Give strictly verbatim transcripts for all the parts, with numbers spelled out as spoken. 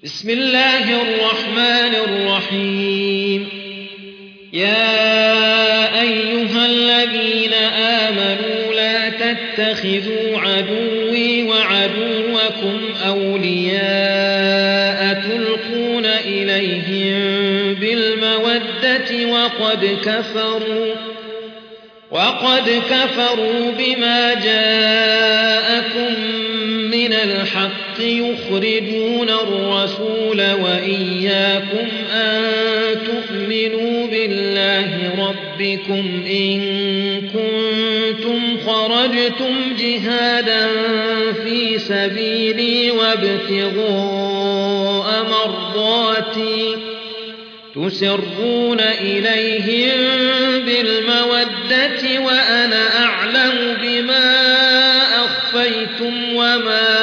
بسم الله الرحمن الرحيم يا أيها الذين آمنوا لا تتخذوا عدوي وعدوكم أولياء تلقون إليهم بالمودة وقد كفروا وقد كفروا بما جاءكم من الحق يخرجون الرسول وإياكم أن تؤمنوا بالله ربكم إن كنتم خرجتم جهادا في سبيلي وابتغاء مرضاتي تسرون إليهم بالمودة وأنا أعلم بما أخفيتم وما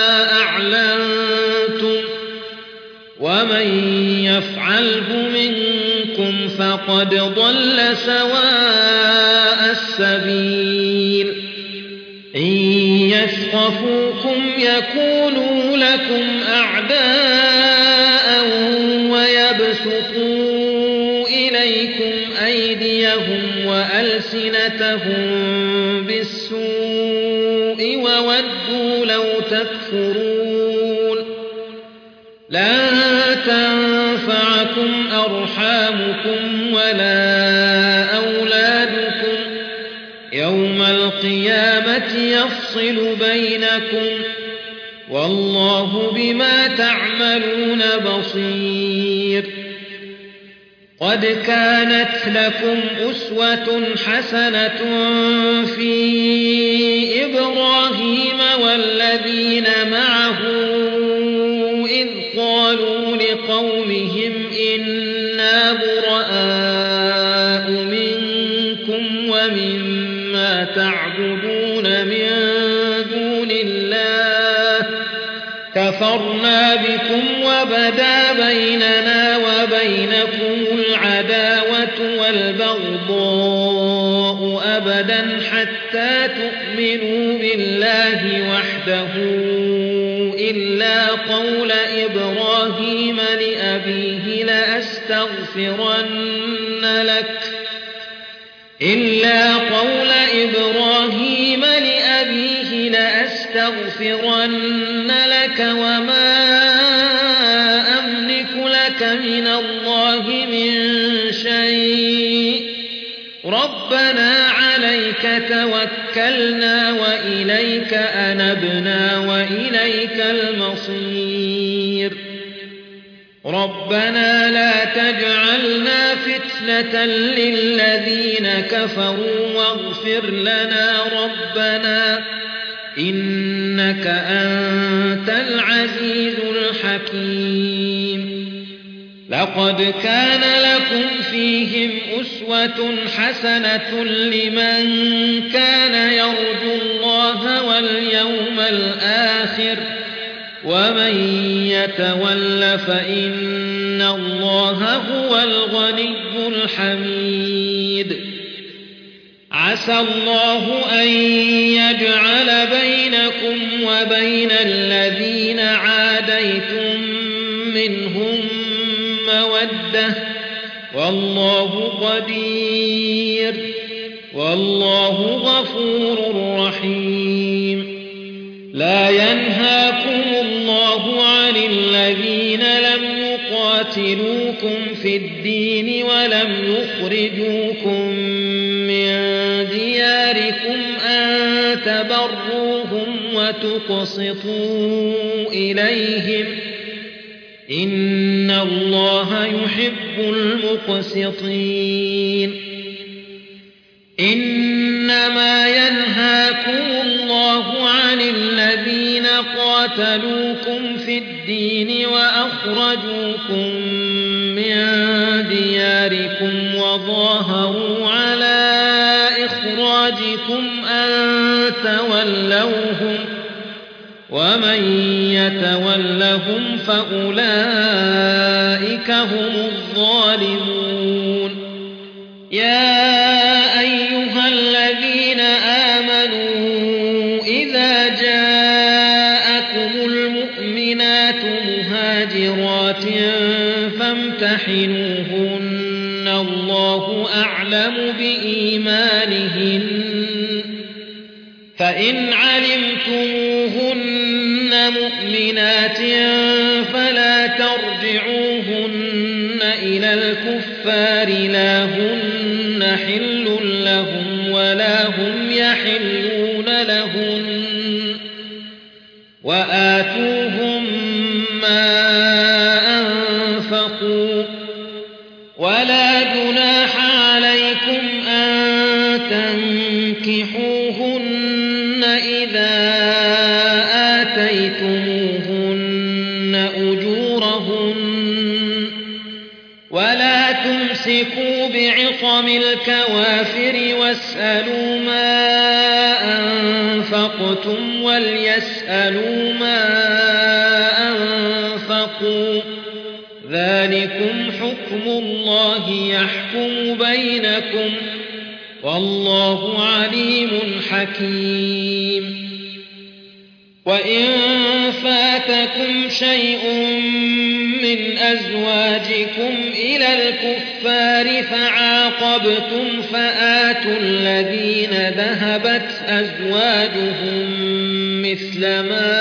أعلنتم ومن يفعله منكم فقد ضل سواء السبيل إن يثقفوكم يكونوا لكم أعداء ويبسطوا إليكم أيديهم وألسنتهم بالسوء وودوا لو تكفرون لن تنفعكم أرحامكم ولا أولادكم يوم القيامة يفصل بينكم والله بما تعملون بصير قد كانت لكم أسوة حسنة في إبراهيم والذين معه إذ قالوا لقومهم إنا براء منكم ومما تعبدون من دون الله كفرنا بكم وبدا بيننا وبينكم العداوة والبغضاء أبدا حتى تؤمنوا بالله وحده إلا قول إبراهيم لأبيه لأستغفرن لك إلا قول إبراهيم لأبيه لأستغفرن لك وما أملك لك من الله من شيء ربنا عليك توكلنا وإليك أنبنا وإليك المصير ربنا لا تجعلنا فتنة للذين كفروا واغفر لنا ربنا إنك أنت العزيز الحكيم لقد كان لكم فيهم أسوة حسنة لمن كان يرجو الله واليوم الآخر ومن يتول فإن الله هو الغني الحميد عسى الله أن يجعل بينكم وبين الذين عاديتم منهم مودة والله قدير والله غفور رحيم لا ينهاكم الله عن الذين لم يقاتلوكم في الدين ولم يخرجوكم من دياركم أن تبروهم وتقسطوا إليهم إن الله يحب المقسطين إنما ينهاكم الله عن الذين قاتلوكم في الدين وأخرجوكم من دياركم وظاهروا على إخراجكم أن تولوهم ومن يتولهم فأولئك هم الظالمون يا أيها الذين آمنوا إذا جاءكم المؤمنات مهاجرات مهاجرات فامتحنوهن الله أعلم بإيمانهن فإن علمتموهن مؤمنات فلا ترجعوهن إلى الكفار لا هن حل لهم ولا هم يحلون لهن وآتوهم ما أنفقوا ولا جناح عليكم أن تنكحوهن إذا آتيتموهن أجورهن ولا تمسكوا بعصم الكوافر واسألوا ما أنفقتم وليسألوا ما أنفقوا ذلكم حكم الله يحكم بينكم والله عليم حكيم وإن فاتكم شيء من أزواجكم إلى الكفار فعاقبتم فآتوا الذين ذهبت أزواجهم مثل ما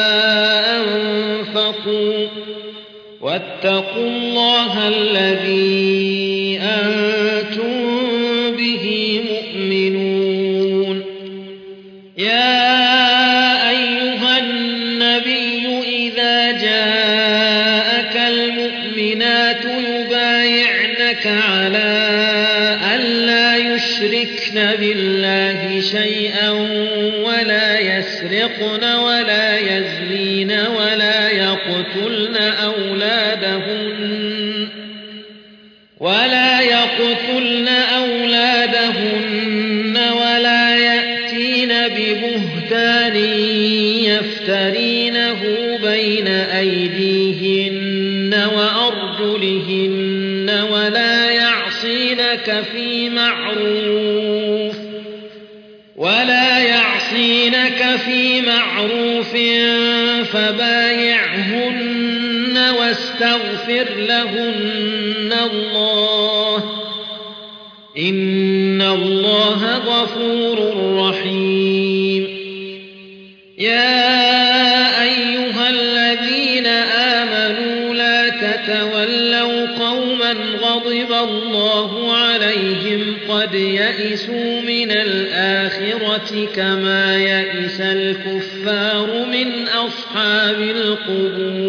أنفقوا واتقوا الله الذي أنتم به مؤمنون يا أيها النبي إذا جاءك المؤمنات يبايعنك على ألا يشركن بالله شيئا ولا يسرقن ولا يزنين ولا يقتلن أولادهن ولا يقتلن أولادهن ولا يأتين ببهتان يفترينه بين أيديهن وأرجلهن ولا يعصينك في معروف ولا يعصينك في معروف فبايعهن واستغفر لهن الله إن الله غفور رحيم يا أيها الذين آمنوا لا تتولوا قوما غضب الله عليهم قد يئسوا من الآخرة كما يئس الكفار من أصحاب القبور